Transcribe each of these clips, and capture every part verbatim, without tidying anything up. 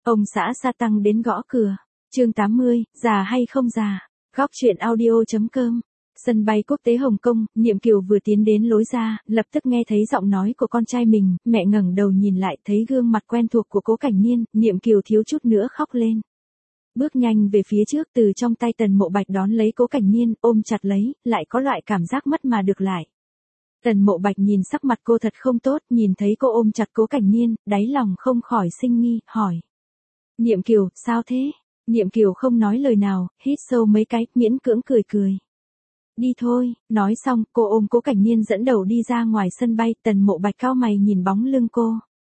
Ông xã sa tăng đến gõ cửa. Chương tám mươi, già hay không già. Góc truyện audio.com. Sân bay quốc tế Hồng Kông, Niệm Kiều vừa tiến đến lối ra, lập tức nghe thấy giọng nói của con trai mình, mẹ ngẩng đầu nhìn lại thấy gương mặt quen thuộc của Cố Cảnh Niên, Niệm Kiều thiếu chút nữa khóc lên. Bước nhanh về phía trước, từ trong tay Tần Mộ Bạch đón lấy Cố Cảnh Niên, ôm chặt lấy, lại có loại cảm giác mất mà được lại. Tần Mộ Bạch nhìn sắc mặt cô thật không tốt, nhìn thấy cô ôm chặt Cố Cảnh Niên, đáy lòng không khỏi sinh nghi, hỏi. Niệm Kiều, sao thế? Niệm Kiều không nói lời nào, hít sâu mấy cái, miễn cưỡng cười cười. Đi thôi, nói xong, cô ôm Cố Cảnh Niên dẫn đầu đi ra ngoài sân bay, Tần Mộ Bạch cau mày nhìn bóng lưng cô.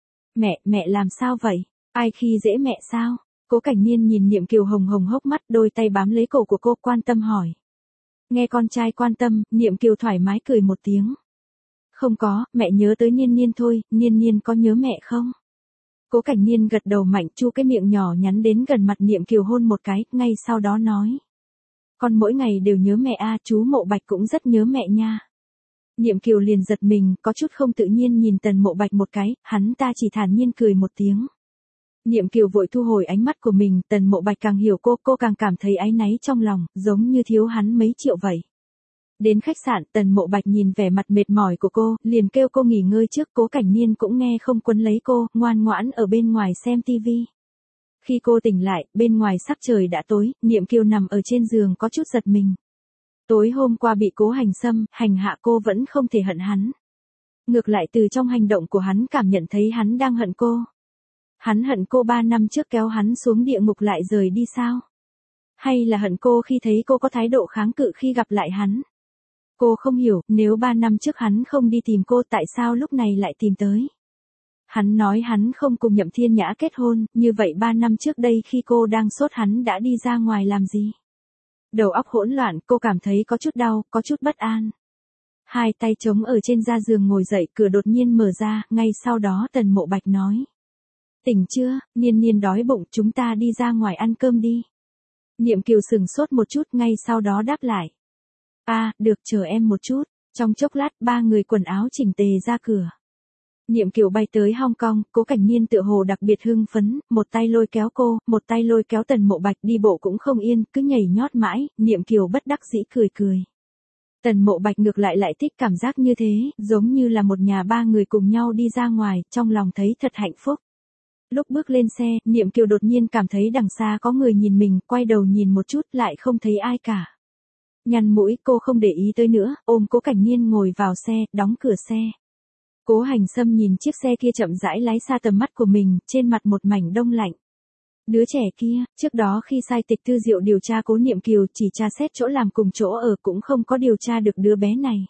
Mẹ, mẹ làm sao vậy? Ai khi dễ mẹ sao? Cố Cảnh Niên nhìn Niệm Kiều hồng hồng hốc mắt, đôi tay bám lấy cổ của cô, quan tâm hỏi. Nghe con trai quan tâm, Niệm Kiều thoải mái cười một tiếng. Không có, mẹ nhớ tới Niên Niên thôi, Niên Niên có nhớ mẹ không? Cố Cảnh Niên gật đầu mạnh, chu cái miệng nhỏ nhắn đến gần mặt Niệm Kiều hôn một cái, ngay sau đó nói. Con mỗi ngày đều nhớ mẹ a, chú Mộ Bạch cũng rất nhớ mẹ nha. Niệm Kiều liền giật mình, có chút không tự nhiên nhìn Tần Mộ Bạch một cái, hắn ta chỉ thản nhiên cười một tiếng. Niệm Kiều vội thu hồi ánh mắt của mình, Tần Mộ Bạch càng hiểu cô, cô càng cảm thấy áy náy trong lòng, giống như thiếu hắn mấy triệu vậy. Đến khách sạn, Tần Mộ Bạch nhìn vẻ mặt mệt mỏi của cô, liền kêu cô nghỉ ngơi trước, Cố Cảnh Niên cũng nghe không quấn lấy cô, ngoan ngoãn ở bên ngoài xem tivi. Khi cô tỉnh lại, bên ngoài sắc trời đã tối, Niệm Kiều nằm ở trên giường có chút giật mình. Tối hôm qua bị Cố Hành Xâm, hành hạ cô vẫn không thể hận hắn. Ngược lại từ trong hành động của hắn cảm nhận thấy hắn đang hận cô. Hắn hận cô ba năm trước kéo hắn xuống địa ngục lại rời đi sao? Hay là hận cô khi thấy cô có thái độ kháng cự khi gặp lại hắn? Cô không hiểu, nếu ba năm trước hắn không đi tìm cô tại sao lúc này lại tìm tới? Hắn nói hắn không cùng Nhậm Thiên Nhã kết hôn, như vậy ba năm trước đây khi cô đang sốt hắn đã đi ra ngoài làm gì? Đầu óc hỗn loạn, cô cảm thấy có chút đau, có chút bất an. Hai tay chống ở trên da giường ngồi dậy, cửa đột nhiên mở ra, ngay sau đó Tần Mộ Bạch nói. Tỉnh chưa, Niên Niên đói bụng, chúng ta đi ra ngoài ăn cơm đi. Niệm Kiều sừng sốt một chút, ngay sau đó đáp lại. À, được, chờ em một chút. Trong chốc lát, ba người quần áo chỉnh tề ra cửa. Niệm Kiều bay tới Hong Kong, Cố Cảnh Niên tựa hồ đặc biệt hưng phấn, một tay lôi kéo cô, một tay lôi kéo Tần Mộ Bạch, đi bộ cũng không yên, cứ nhảy nhót mãi, Niệm Kiều bất đắc dĩ cười cười. Tần Mộ Bạch ngược lại lại thích cảm giác như thế, giống như là một nhà ba người cùng nhau đi ra ngoài, trong lòng thấy thật hạnh phúc. Lúc bước lên xe, Niệm Kiều đột nhiên cảm thấy đằng xa có người nhìn mình, quay đầu nhìn một chút lại không thấy ai cả. Nhăn mũi, cô không để ý tới nữa, ôm Cố Cảnh Niên ngồi vào xe, đóng cửa xe. Cố Hành Xâm nhìn chiếc xe kia chậm rãi lái xa tầm mắt của mình, trên mặt một mảnh đông lạnh. Đứa trẻ kia, trước đó khi sai tịch Tư Diệu điều tra Cố Niệm Kiều chỉ tra xét chỗ làm cùng chỗ ở cũng không có điều tra được đứa bé này.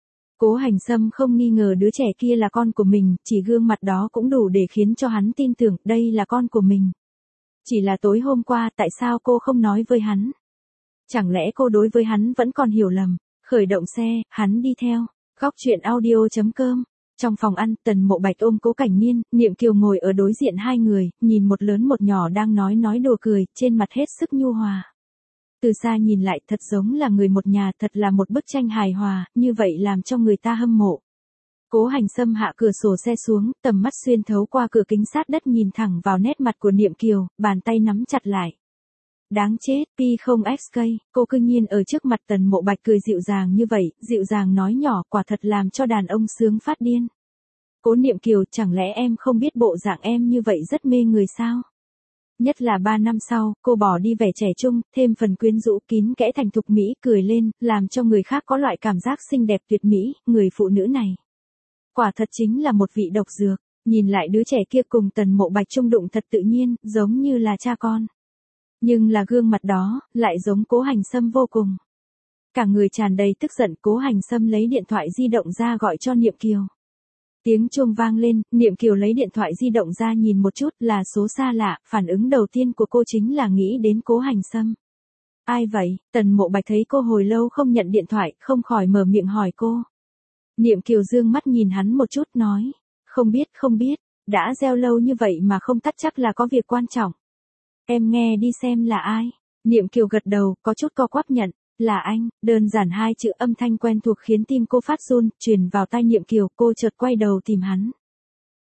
Cố Hành Xâm không nghi ngờ đứa trẻ kia là con của mình, chỉ gương mặt đó cũng đủ để khiến cho hắn tin tưởng đây là con của mình. Chỉ là tối hôm qua tại sao cô không nói với hắn? Chẳng lẽ cô đối với hắn vẫn còn hiểu lầm? Khởi động xe, hắn đi theo. Góc truyện audio.com. Trong phòng ăn, Tần Mộ Bạch ôm Cố Cảnh Niên, Niệm Kiều ngồi ở đối diện hai người, nhìn một lớn một nhỏ đang nói nói đùa cười, trên mặt hết sức nhu hòa. Từ xa nhìn lại thật giống là người một nhà, thật là một bức tranh hài hòa, như vậy làm cho người ta hâm mộ. Cố Hành Xâm hạ cửa sổ xe xuống, tầm mắt xuyên thấu qua cửa kính sát đất nhìn thẳng vào nét mặt của Niệm Kiều, bàn tay nắm chặt lại. Đáng chết, P không X K, cô cư nhiên ở trước mặt Tần Mộ Bạch cười dịu dàng như vậy, dịu dàng nói nhỏ, quả thật làm cho đàn ông sướng phát điên. Cố Niệm Kiều, chẳng lẽ em không biết bộ dạng em như vậy rất mê người sao? Nhất là ba năm sau, cô bỏ đi vẻ trẻ trung, thêm phần quyến rũ kín kẽ thành thục mỹ, cười lên, làm cho người khác có loại cảm giác xinh đẹp tuyệt mỹ, người phụ nữ này. Quả thật chính là một vị độc dược, nhìn lại đứa trẻ kia cùng Tần Mộ Bạch chung đụng thật tự nhiên, giống như là cha con. Nhưng là gương mặt đó, lại giống Cố Hành Xâm vô cùng. Cả người tràn đầy tức giận, Cố Hành Xâm lấy điện thoại di động ra gọi cho Niệm Kiều. Tiếng chuông vang lên, Niệm Kiều lấy điện thoại di động ra nhìn một chút là số xa lạ, phản ứng đầu tiên của cô chính là nghĩ đến Cố Hành Xâm. Ai vậy? Tần Mộ Bạch thấy cô hồi lâu không nhận điện thoại, không khỏi mở miệng hỏi cô. Niệm Kiều dương mắt nhìn hắn một chút nói. Không biết, không biết, đã gieo lâu như vậy mà không tắt chắc là có việc quan trọng. Em nghe đi xem là ai. Niệm Kiều gật đầu, có chút co quắp nhận. Là anh, đơn giản hai chữ âm thanh quen thuộc khiến tim cô phát run, truyền vào tai Niệm Kiều, cô chợt quay đầu tìm hắn.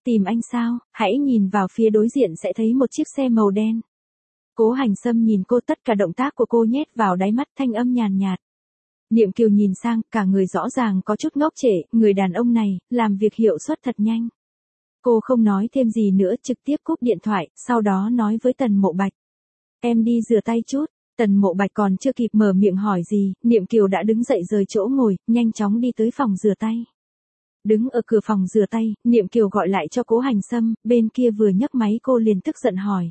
Tìm anh sao, hãy nhìn vào phía đối diện sẽ thấy một chiếc xe màu đen. Cố Hành Sâm nhìn cô, tất cả động tác của cô nhét vào đáy mắt, thanh âm nhàn nhạt. Niệm Kiều nhìn sang, cả người rõ ràng có chút ngốc trệ, người đàn ông này, làm việc hiệu suất thật nhanh. Cô không nói thêm gì nữa, trực tiếp cúp điện thoại, sau đó nói với Tần Mộ Bạch. Em đi rửa tay chút. Tần Mộ Bạch còn chưa kịp mở miệng hỏi gì, Niệm Kiều đã đứng dậy rời chỗ ngồi, nhanh chóng đi tới phòng rửa tay. Đứng ở cửa phòng rửa tay, Niệm Kiều gọi lại cho Cố Hành Sâm, bên kia vừa nhấc máy cô liền tức giận hỏi.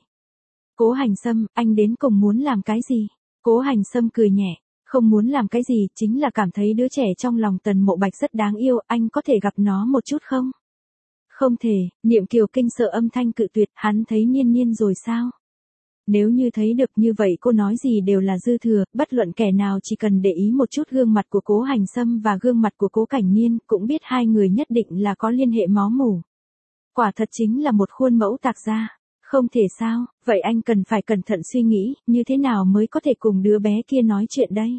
Cố Hành Sâm, anh đến cùng muốn làm cái gì? Cố Hành Sâm cười nhẹ, không muốn làm cái gì, chính là cảm thấy đứa trẻ trong lòng Tần Mộ Bạch rất đáng yêu, anh có thể gặp nó một chút không? Không thể, Niệm Kiều kinh sợ âm thanh cự tuyệt, hắn thấy Nhiên Nhiên rồi sao? Nếu như thấy được như vậy cô nói gì đều là dư thừa, bất luận kẻ nào chỉ cần để ý một chút gương mặt của Cố Hành Sâm và gương mặt của Cố Cảnh Niên, cũng biết hai người nhất định là có liên hệ máu mủ. Quả thật chính là một khuôn mẫu tạc gia. Không thể sao, vậy anh cần phải cẩn thận suy nghĩ, như thế nào mới có thể cùng đứa bé kia nói chuyện đây?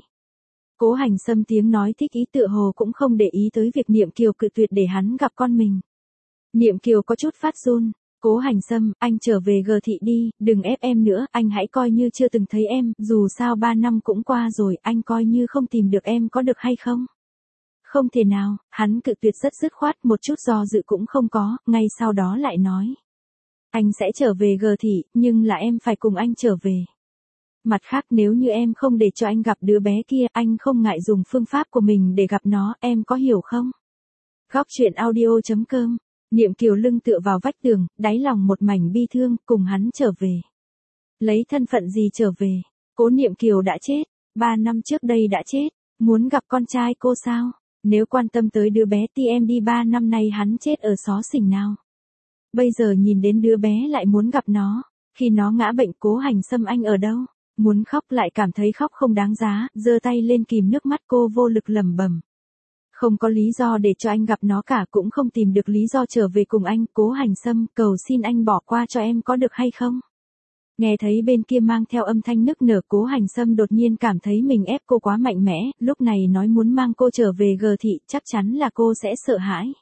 Cố Hành Sâm tiếng nói thích ý tựa hồ cũng không để ý tới việc Niệm Kiều cự tuyệt để hắn gặp con mình. Niệm Kiều có chút phát run. Cố Hành Sâm, anh trở về G thị đi, đừng ép em nữa, anh hãy coi như chưa từng thấy em, dù sao ba năm cũng qua rồi, anh coi như không tìm được em có được hay không? Không thể nào, hắn cự tuyệt rất dứt khoát, một chút do dự cũng không có, ngay sau đó lại nói. Anh sẽ trở về G thị, nhưng là em phải cùng anh trở về. Mặt khác nếu như em không để cho anh gặp đứa bé kia, anh không ngại dùng phương pháp của mình để gặp nó, em có hiểu không? Góc truyện audio chấm com. Niệm Kiều lưng tựa vào vách tường, đáy lòng một mảnh bi thương, cùng hắn trở về. Lấy thân phận gì trở về? Cố Niệm Kiều đã chết, ba năm trước đây đã chết, muốn gặp con trai cô sao? Nếu quan tâm tới đứa bé thì em đi ba năm nay hắn chết ở xó xỉnh nào? Bây giờ nhìn đến đứa bé lại muốn gặp nó, khi nó ngã bệnh Cố Hành Sâm anh ở đâu? Muốn khóc lại cảm thấy khóc không đáng giá, giơ tay lên kìm nước mắt cô vô lực lẩm bẩm. Không có lý do để cho anh gặp nó cả, cũng không tìm được lý do trở về cùng anh, Cố Hành Sâm, cầu xin anh bỏ qua cho em có được hay không? Nghe thấy bên kia mang theo âm thanh nức nở, Cố Hành Sâm đột nhiên cảm thấy mình ép cô quá mạnh mẽ, lúc này nói muốn mang cô trở về G thị, chắc chắn là cô sẽ sợ hãi.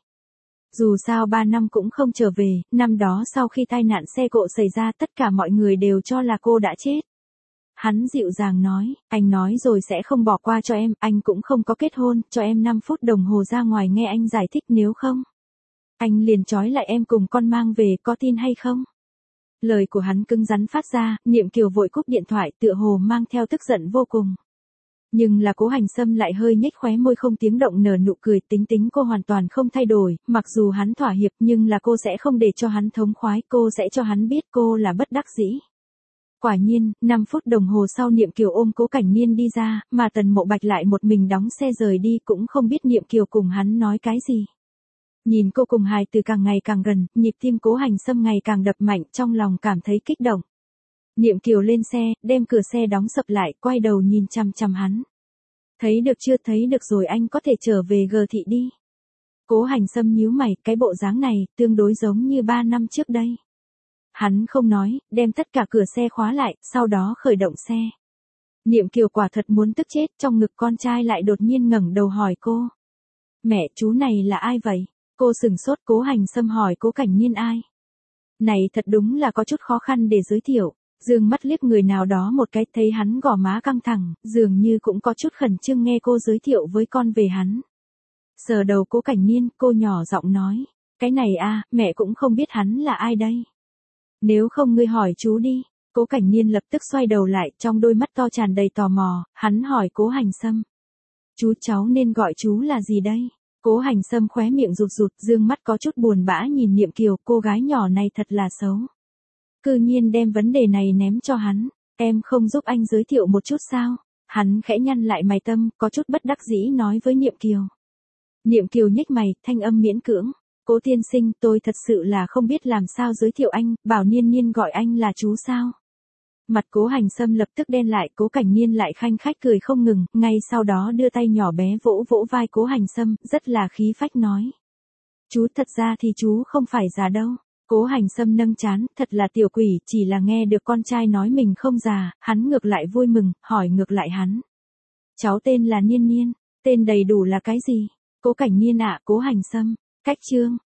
Dù sao ba năm cũng không trở về, năm đó sau khi tai nạn xe cộ xảy ra tất cả mọi người đều cho là cô đã chết. Hắn dịu dàng nói, anh nói rồi sẽ không bỏ qua cho em, anh cũng không có kết hôn, cho em năm phút đồng hồ ra ngoài nghe anh giải thích, nếu không anh liền trói lại em cùng con mang về, có tin hay không? Lời của hắn cứng rắn phát ra, Niệm Kiều vội cúp điện thoại, tựa hồ mang theo tức giận vô cùng. Nhưng là Cố Hành Sâm lại hơi nhếch khóe môi không tiếng động nở nụ cười, tính tính cô hoàn toàn không thay đổi, mặc dù hắn thỏa hiệp nhưng là cô sẽ không để cho hắn thống khoái, cô sẽ cho hắn biết cô là bất đắc dĩ. Quả nhiên, năm phút đồng hồ sau Niệm Kiều ôm Cố Cảnh Niên đi ra, mà Tần Mộ Bạch lại một mình đóng xe rời đi, cũng không biết Niệm Kiều cùng hắn nói cái gì. Nhìn cô cùng hài từ càng ngày càng gần, nhịp tim Cố Hành Sâm ngày càng đập mạnh, trong lòng cảm thấy kích động. Niệm Kiều lên xe, đem cửa xe đóng sập lại, quay đầu nhìn chằm chằm hắn. Thấy được chưa, thấy được rồi, anh có thể trở về G thị đi. Cố Hành Sâm nhíu mày, cái bộ dáng này, tương đối giống như ba năm trước đây. Hắn không nói, đem tất cả cửa xe khóa lại, sau đó khởi động xe. Niệm Kiều quả thật muốn tức chết, trong ngực con trai lại đột nhiên ngẩng đầu hỏi cô. Mẹ, chú này là ai vậy? Cô sừng sốt. Cố Hành Sâm hỏi Cố Cảnh Niên ai? Này thật đúng là có chút khó khăn để giới thiệu. Dương mắt liếc người nào đó một cái, thấy hắn gò má căng thẳng, dường như cũng có chút khẩn trương nghe cô giới thiệu với con về hắn. Sờ đầu Cố Cảnh Niên, cô nhỏ giọng nói. Cái này a, mẹ cũng không biết hắn là ai đây. Nếu không ngươi hỏi chú đi. Cố Cảnh Niên lập tức xoay đầu lại, trong đôi mắt to tràn đầy tò mò, hắn hỏi Cố Hành Sâm. Chú cháu nên gọi chú là gì đây? Cố Hành Sâm khóe miệng rụt rụt, dương mắt có chút buồn bã nhìn Niệm Kiều, cô gái nhỏ này thật là xấu. Cư nhiên đem vấn đề này ném cho hắn, em không giúp anh giới thiệu một chút sao? Hắn khẽ nhăn lại mày tâm, có chút bất đắc dĩ nói với Niệm Kiều. Niệm Kiều nhếch mày, thanh âm miễn cưỡng. Cố tiên sinh, tôi thật sự là không biết làm sao giới thiệu anh, bảo Niên Niên gọi anh là chú sao? Mặt Cố Hành Sâm lập tức đen lại, Cố Cảnh Niên lại khanh khách cười không ngừng, ngay sau đó đưa tay nhỏ bé vỗ vỗ vai Cố Hành Sâm, rất là khí phách nói. Chú thật ra thì chú không phải già đâu. Cố Hành Sâm nâng trán, thật là tiểu quỷ, chỉ là nghe được con trai nói mình không già, hắn ngược lại vui mừng, hỏi ngược lại hắn. Cháu tên là Niên Niên, tên đầy đủ là cái gì? Cố Cảnh Niên ạ, Cố Hành Sâm, cách chương.